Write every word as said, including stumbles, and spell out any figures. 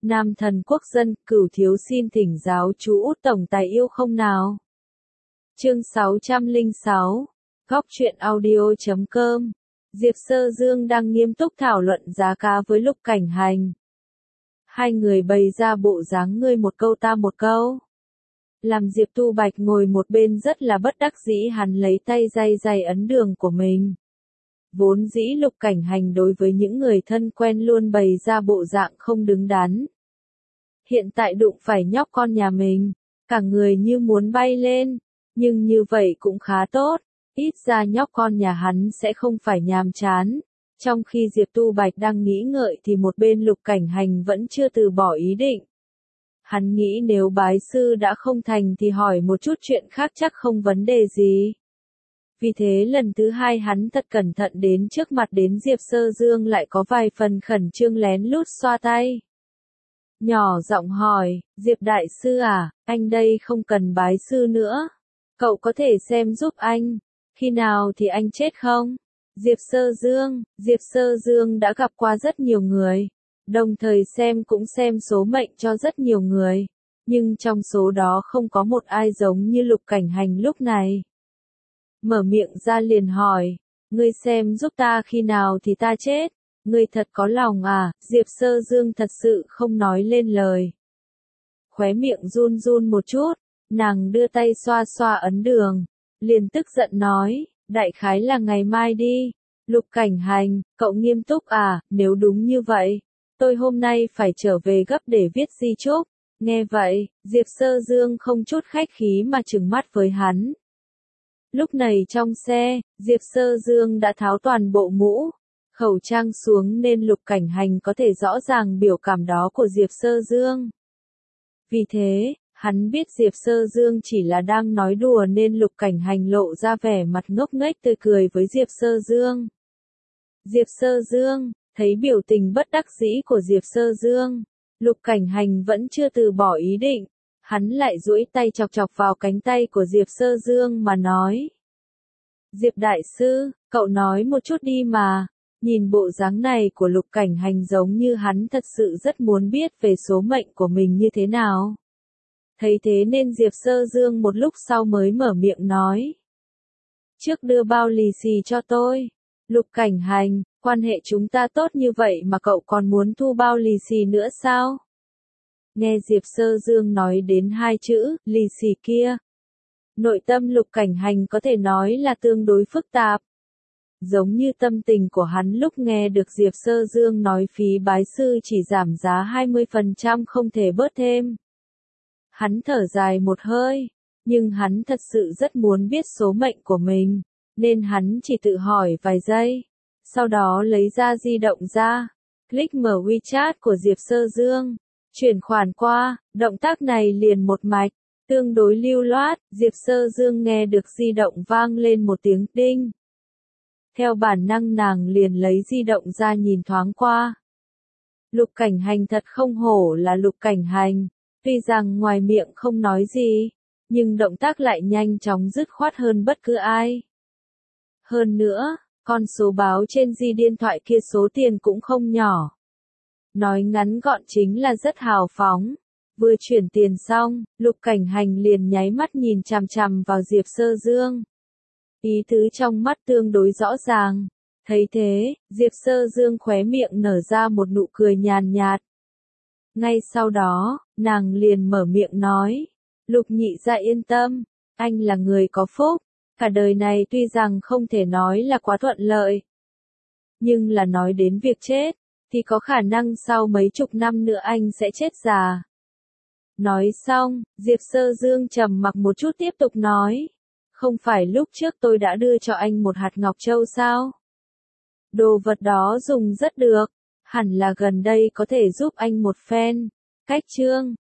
Nam thần quốc dân, Cửu thiếu xin thỉnh giáo chú Út tổng tài yêu không nào. Chương sáu trăm lẻ sáu, Góc truyện audio chấm com. Diệp Sơ Dương đang nghiêm túc thảo luận giá cá với Lục Cảnh Hành. Hai người bày ra bộ dáng ngươi một câu ta một câu. Làm Diệp Tu Bạch ngồi một bên rất là bất đắc dĩ, hắn lấy tay day day ấn đường của mình. Vốn dĩ Lục Cảnh Hành đối với những người thân quen luôn bày ra bộ dạng không đứng đắn. Hiện tại đụng phải nhóc con nhà mình, cả người như muốn bay lên, nhưng như vậy cũng khá tốt, ít ra nhóc con nhà hắn sẽ không phải nhàm chán. Trong khi Diệp Tu Bạch đang nghĩ ngợi thì một bên Lục Cảnh Hành vẫn chưa từ bỏ ý định. Hắn nghĩ nếu bái sư đã không thành thì hỏi một chút chuyện khác chắc không vấn đề gì. Vì thế lần thứ hai hắn thật cẩn thận đến trước mặt đến Diệp Sơ Dương, lại có vài phần khẩn trương lén lút xoa tay. Nhỏ giọng hỏi, Diệp Đại Sư à, anh đây không cần bái sư nữa. Cậu có thể xem giúp anh, khi nào thì anh chết không? Diệp Sơ Dương, Diệp Sơ Dương đã gặp qua rất nhiều người, đồng thời xem cũng xem số mệnh cho rất nhiều người, nhưng trong số đó không có một ai giống như Lục Cảnh Hành lúc này. Mở miệng ra liền hỏi, ngươi xem giúp ta khi nào thì ta chết, ngươi thật có lòng à? Diệp Sơ Dương thật sự không nói lên lời. Khóe miệng run run một chút, nàng đưa tay xoa xoa ấn đường, liền tức giận nói, đại khái là ngày mai đi. Lục Cảnh Hành, cậu nghiêm túc à? Nếu đúng như vậy, tôi hôm nay phải trở về gấp để viết di chúc. Nghe vậy, Diệp Sơ Dương không chút khách khí mà trừng mắt với hắn. Lúc này trong xe, Diệp Sơ Dương đã tháo toàn bộ mũ, khẩu trang xuống nên Lục Cảnh Hành có thể rõ ràng biểu cảm đó của Diệp Sơ Dương. Vì thế, hắn biết Diệp Sơ Dương chỉ là đang nói đùa nên Lục Cảnh Hành lộ ra vẻ mặt ngốc nghếch tươi cười với Diệp Sơ Dương. Diệp Sơ Dương, thấy biểu tình bất đắc dĩ của Diệp Sơ Dương, Lục Cảnh Hành vẫn chưa từ bỏ ý định, hắn lại duỗi tay chọc chọc vào cánh tay của Diệp Sơ Dương mà nói. Diệp Đại Sư, cậu nói một chút đi mà. Nhìn bộ dáng này của Lục Cảnh Hành giống như hắn thật sự rất muốn biết về số mệnh của mình như thế nào. Thấy thế nên Diệp Sơ Dương một lúc sau mới mở miệng nói. Trước đưa bao lì xì cho tôi. Lục Cảnh Hành, quan hệ chúng ta tốt như vậy mà cậu còn muốn thu bao lì xì nữa sao? Nghe Diệp Sơ Dương nói đến hai chữ, lì xì kia. Nội tâm Lục Cảnh Hành có thể nói là tương đối phức tạp. Giống như tâm tình của hắn lúc nghe được Diệp Sơ Dương nói phí bái sư chỉ giảm giá hai mươi phần trăm không thể bớt thêm. Hắn thở dài một hơi, nhưng hắn thật sự rất muốn biết số mệnh của mình, nên hắn chỉ tự hỏi vài giây, sau đó lấy ra di động ra, click mở WeChat của Diệp Sơ Dương, chuyển khoản qua, động tác này liền một mạch, tương đối lưu loát. Diệp Sơ Dương nghe được di động vang lên một tiếng đinh. Theo bản năng nàng liền lấy di động ra nhìn thoáng qua. Lục Cảnh Hành thật không hổ là Lục Cảnh Hành, tuy rằng ngoài miệng không nói gì, nhưng động tác lại nhanh chóng dứt khoát hơn bất cứ ai. Hơn nữa, con số báo trên di điện thoại kia số tiền cũng không nhỏ. Nói ngắn gọn chính là rất hào phóng. Vừa chuyển tiền xong, Lục Cảnh Hành liền nháy mắt nhìn chằm chằm vào Diệp Sơ Dương. Ý tứ trong mắt tương đối rõ ràng. Thấy thế, Diệp Sơ Dương khóe miệng nở ra một nụ cười nhàn nhạt. Ngay sau đó, nàng liền mở miệng nói. Lục nhị gia yên tâm, anh là người có phúc. Cả đời này tuy rằng không thể nói là quá thuận lợi, nhưng là nói đến việc chết, thì có khả năng sau mấy chục năm nữa anh sẽ chết già. Nói xong, Diệp Sơ Dương trầm mặc một chút tiếp tục nói. Không phải lúc trước tôi đã đưa cho anh một hạt ngọc châu sao? Đồ vật đó dùng rất được, hẳn là gần đây có thể giúp anh một phen. Cách chương,